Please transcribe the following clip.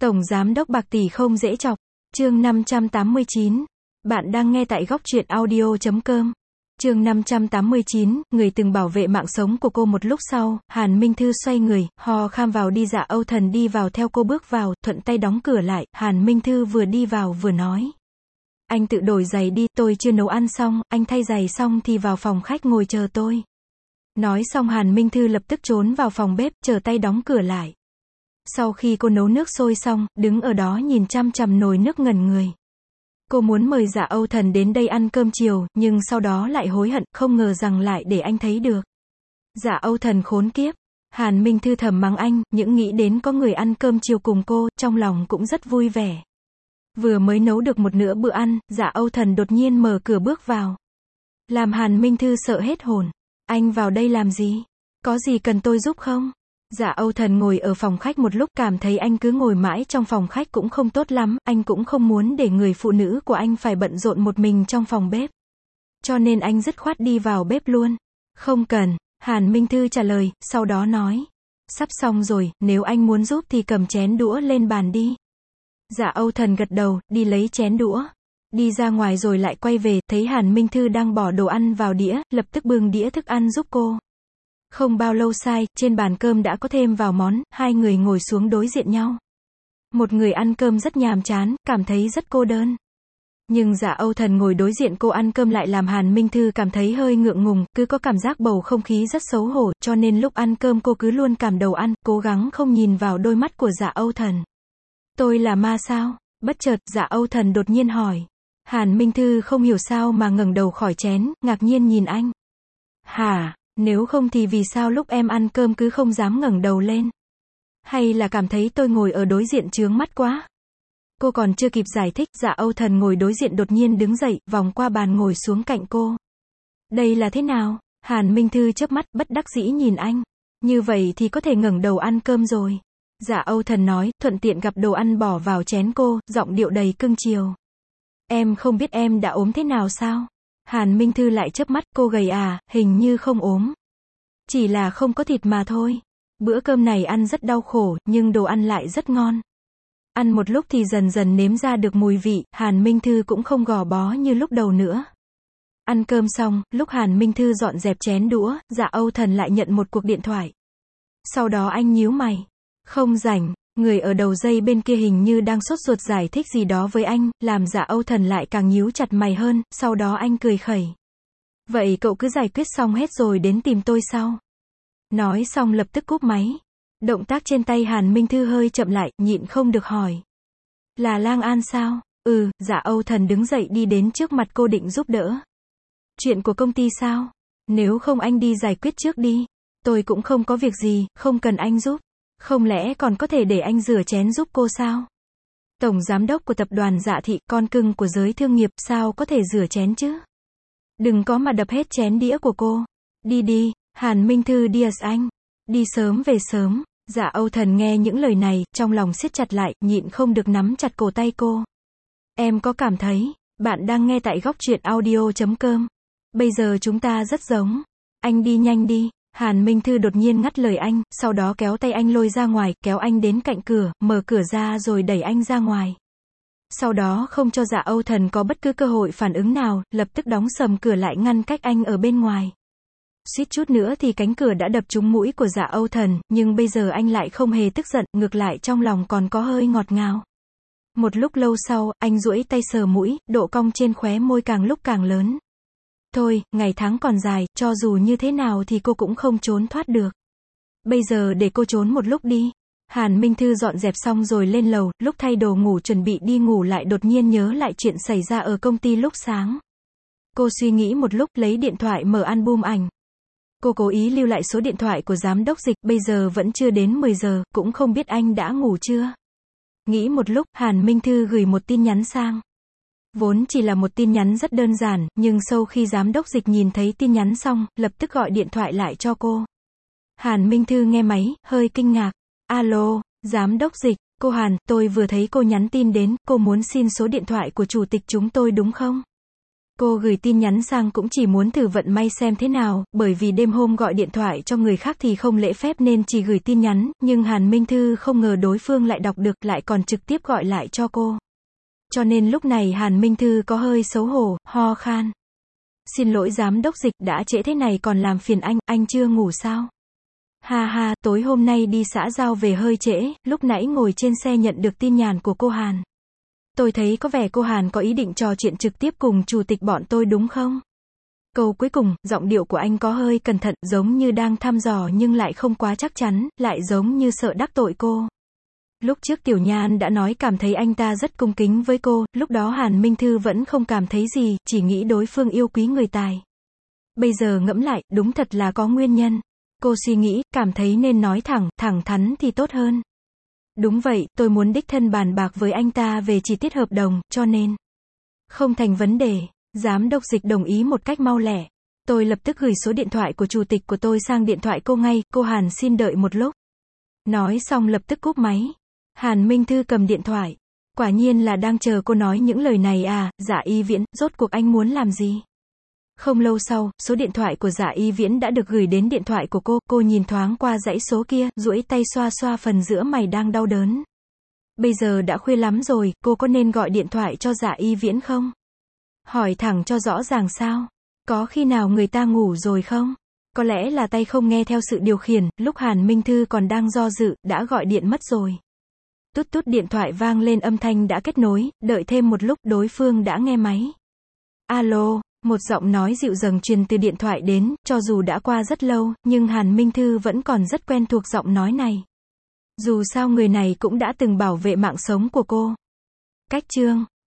Tổng giám đốc bạc tỷ không dễ chọc. Chương 589. Bạn đang nghe tại góc truyện audio.com. Chương 589, người từng bảo vệ mạng sống của cô. Một lúc sau, Hàn Minh Thư xoay người, ho khan vào đi. Dạ Âu Thần đi vào theo cô bước vào, thuận tay đóng cửa lại. Hàn Minh Thư vừa đi vào vừa nói. Anh tự đổi giày đi, tôi chưa nấu ăn xong, anh thay giày xong thì vào phòng khách ngồi chờ tôi. Nói xong Hàn Minh Thư lập tức trốn vào phòng bếp, chờ tay đóng cửa lại. Sau khi cô nấu nước sôi xong, đứng ở đó nhìn chằm chằm nồi nước ngẩn người. Cô muốn mời Dạ Âu Thần đến đây ăn cơm chiều, nhưng sau đó lại hối hận, không ngờ rằng lại để anh thấy được. Dạ Âu Thần khốn kiếp. Hàn Minh Thư thầm mắng anh, những nghĩ đến có người ăn cơm chiều cùng cô, trong lòng cũng rất vui vẻ. Vừa mới nấu được một nửa bữa ăn, Dạ Âu Thần đột nhiên mở cửa bước vào. Làm Hàn Minh Thư sợ hết hồn. Anh vào đây làm gì? Có gì cần tôi giúp không? Dạ Âu Thần ngồi ở phòng khách một lúc, cảm thấy anh cứ ngồi mãi trong phòng khách cũng không tốt lắm, anh cũng không muốn để người phụ nữ của anh phải bận rộn một mình trong phòng bếp. Cho nên anh dứt khoát đi vào bếp luôn. Không cần, Hàn Minh Thư trả lời, sau đó nói. Sắp xong rồi, nếu anh muốn giúp thì cầm chén đũa lên bàn đi. Dạ Âu Thần gật đầu, đi lấy chén đũa. Đi ra ngoài rồi lại quay về, thấy Hàn Minh Thư đang bỏ đồ ăn vào đĩa, lập tức bưng đĩa thức ăn giúp cô. Không bao lâu sai, trên bàn cơm đã có thêm vào món, hai người ngồi xuống đối diện nhau. Một người ăn cơm rất nhàm chán, cảm thấy rất cô đơn. Nhưng Dạ Âu Thần ngồi đối diện cô ăn cơm lại làm Hàn Minh Thư cảm thấy hơi ngượng ngùng, cứ có cảm giác bầu không khí rất xấu hổ, cho nên lúc ăn cơm cô cứ luôn càm đầu ăn, cố gắng không nhìn vào đôi mắt của Dạ Âu Thần. Tôi là ma sao? Bất chợt, Dạ Âu Thần đột nhiên hỏi. Hàn Minh Thư không hiểu sao mà ngẩng đầu khỏi chén, ngạc nhiên nhìn anh. Hả? Nếu không thì vì sao lúc em ăn cơm cứ không dám ngẩng đầu lên? Hay là cảm thấy tôi ngồi ở đối diện chướng mắt quá? Cô còn chưa kịp giải thích, Dạ Âu Thần ngồi đối diện đột nhiên đứng dậy, vòng qua bàn ngồi xuống cạnh cô. Đây là thế nào? Hàn Minh Thư chớp mắt, bất đắc dĩ nhìn anh. Như vậy thì có thể ngẩng đầu ăn cơm rồi. Dạ Âu Thần nói, thuận tiện gặp đồ ăn bỏ vào chén cô, giọng điệu đầy cưng chiều. Em không biết em đã ốm thế nào sao? Hàn Minh Thư lại chớp mắt, cô gầy à, hình như không ốm. Chỉ là không có thịt mà thôi. Bữa cơm này ăn rất đau khổ, nhưng đồ ăn lại rất ngon. Ăn một lúc thì dần dần nếm ra được mùi vị, Hàn Minh Thư cũng không gò bó như lúc đầu nữa. Ăn cơm xong, lúc Hàn Minh Thư dọn dẹp chén đũa, Dạ Âu Thần lại nhận một cuộc điện thoại. Sau đó anh nhíu mày. Không rảnh. Người ở đầu dây bên kia hình như đang sốt ruột giải thích gì đó với anh, làm Dạ Âu Thần lại càng nhíu chặt mày hơn, sau đó anh cười khẩy. Vậy cậu cứ giải quyết xong hết rồi đến tìm tôi sau. Nói xong lập tức cúp máy. Động tác trên tay Hàn Minh Thư hơi chậm lại, nhịn không được hỏi. Là Lang An sao? Dạ Âu Thần đứng dậy đi đến trước mặt cô định giúp đỡ. Chuyện của công ty sao? Nếu không anh đi giải quyết trước đi. Tôi cũng không có việc gì, không cần anh giúp. Không lẽ còn có thể để anh rửa chén giúp cô sao? Tổng giám đốc của tập đoàn Dạ Thị, con cưng của giới thương nghiệp, sao có thể rửa chén chứ? Đừng có mà đập hết chén đĩa của cô. Đi đi, Hàn Minh Thư đi anh. Đi sớm về sớm. Dạ Âu Thần nghe những lời này, trong lòng siết chặt lại, nhịn không được nắm chặt cổ tay cô. Em có cảm thấy, bạn đang nghe tại góc truyện audio.com. Bây giờ chúng ta rất giống. Anh đi nhanh đi. Hàn Minh Thư đột nhiên ngắt lời anh, sau đó kéo tay anh lôi ra ngoài, kéo anh đến cạnh cửa, mở cửa ra rồi đẩy anh ra ngoài. Sau đó không cho Dạ Âu Thần có bất cứ cơ hội phản ứng nào, lập tức đóng sầm cửa lại ngăn cách anh ở bên ngoài. Suýt chút nữa thì cánh cửa đã đập trúng mũi của Dạ Âu Thần, nhưng bây giờ anh lại không hề tức giận, ngược lại trong lòng còn có hơi ngọt ngào. Một lúc lâu sau, anh duỗi tay sờ mũi, độ cong trên khóe môi càng lúc càng lớn. Thôi, ngày tháng còn dài, cho dù như thế nào thì cô cũng không trốn thoát được. Bây giờ để cô trốn một lúc đi. Hàn Minh Thư dọn dẹp xong rồi lên lầu, lúc thay đồ ngủ chuẩn bị đi ngủ lại đột nhiên nhớ lại chuyện xảy ra ở công ty lúc sáng. Cô suy nghĩ một lúc, lấy điện thoại mở album ảnh. Cô cố ý lưu lại số điện thoại của giám đốc Dịch, bây giờ vẫn chưa đến 10 giờ, cũng không biết anh đã ngủ chưa. Nghĩ một lúc, Hàn Minh Thư gửi một tin nhắn sang. Vốn chỉ là một tin nhắn rất đơn giản, nhưng sau khi giám đốc Dịch nhìn thấy tin nhắn xong, lập tức gọi điện thoại lại cho cô. Hàn Minh Thư nghe máy, hơi kinh ngạc. Alo, giám đốc Dịch, cô Hàn, tôi vừa thấy cô nhắn tin đến, cô muốn xin số điện thoại của chủ tịch chúng tôi đúng không? Cô gửi tin nhắn sang cũng chỉ muốn thử vận may xem thế nào, bởi vì đêm hôm gọi điện thoại cho người khác thì không lễ phép nên chỉ gửi tin nhắn, nhưng Hàn Minh Thư không ngờ đối phương lại đọc được, lại còn trực tiếp gọi lại cho cô. Cho nên lúc này Hàn Minh Thư có hơi xấu hổ, ho khan. Xin lỗi giám đốc Dịch, đã trễ thế này còn làm phiền anh chưa ngủ sao? Ha ha, tối hôm nay đi xã giao về hơi trễ, lúc nãy ngồi trên xe nhận được tin nhắn của cô Hàn. Tôi thấy có vẻ cô Hàn có ý định trò chuyện trực tiếp cùng chủ tịch bọn tôi đúng không? Câu cuối cùng, giọng điệu của anh có hơi cẩn thận, giống như đang thăm dò nhưng lại không quá chắc chắn, lại giống như sợ đắc tội cô. Lúc trước Tiểu Nhan đã nói cảm thấy anh ta rất cung kính với cô, lúc đó Hàn Minh Thư vẫn không cảm thấy gì, chỉ nghĩ đối phương yêu quý người tài. Bây giờ ngẫm lại, đúng thật là có nguyên nhân. Cô suy nghĩ, cảm thấy nên nói thẳng thắn thì tốt hơn. Đúng vậy, tôi muốn đích thân bàn bạc với anh ta về chi tiết hợp đồng, cho nên không thành vấn đề. Giám đốc Dịch đồng ý một cách mau lẹ. Tôi lập tức gửi số điện thoại của chủ tịch của tôi sang điện thoại cô ngay, cô Hàn xin đợi một lúc. Nói xong lập tức cúp máy. Hàn Minh Thư cầm điện thoại. Quả nhiên là đang chờ cô nói những lời này à, Dạ Y Viễn, rốt cuộc anh muốn làm gì? Không lâu sau, số điện thoại của Dạ Y Viễn đã được gửi đến điện thoại của cô nhìn thoáng qua dãy số kia, duỗi tay xoa xoa phần giữa mày đang đau đớn. Bây giờ đã khuya lắm rồi, cô có nên gọi điện thoại cho Dạ Y Viễn không? Hỏi thẳng cho rõ ràng sao? Có khi nào người ta ngủ rồi không? Có lẽ là tay không nghe theo sự điều khiển, lúc Hàn Minh Thư còn đang do dự, đã gọi điện mất rồi. Tút tút điện thoại vang lên, âm thanh đã kết nối, đợi thêm một lúc, đối phương đã nghe máy. Alo, một giọng nói dịu dàng truyền từ điện thoại đến, cho dù đã qua rất lâu, nhưng Hàn Minh Thư vẫn còn rất quen thuộc giọng nói này. Dù sao người này cũng đã từng bảo vệ mạng sống của cô. Cách chương